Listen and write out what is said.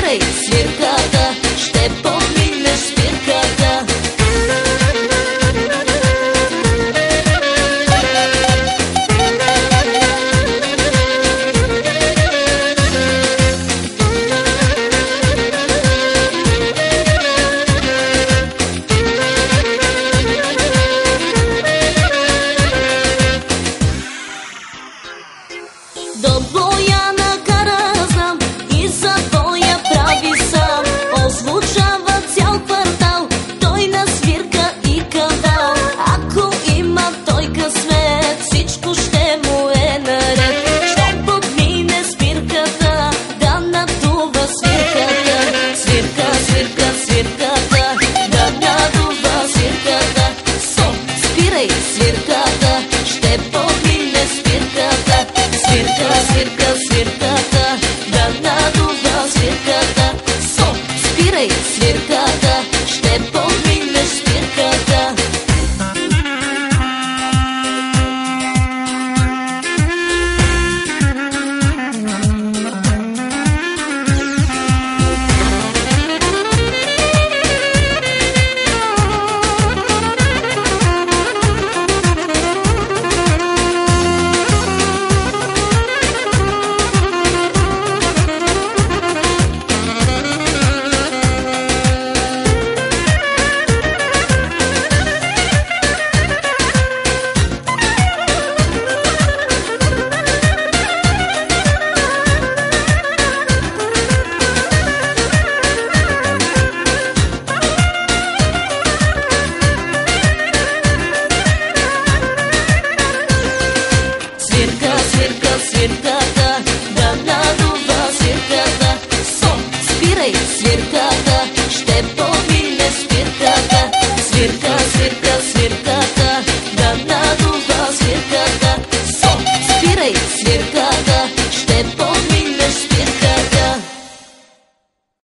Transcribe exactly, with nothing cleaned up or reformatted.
спирай свирката, ще подминеш спирката. До боя на гаража и за боя прави сам, озвучава цял квартал, той на свирка и кавал. Ако има той късмет, всичко ще му е наред. Ще подмине спирката, да надува свирката. Свирка, свирка, свирката, да надува свирката. Со, спирай свирката, ще подмине спирката. Свирка, свирка, свирката, да надува свирката. Со, спирай свирката, ще подминеш спирката. Свирка, свирка, свирката, да надува свирката. Со, спирай свирката.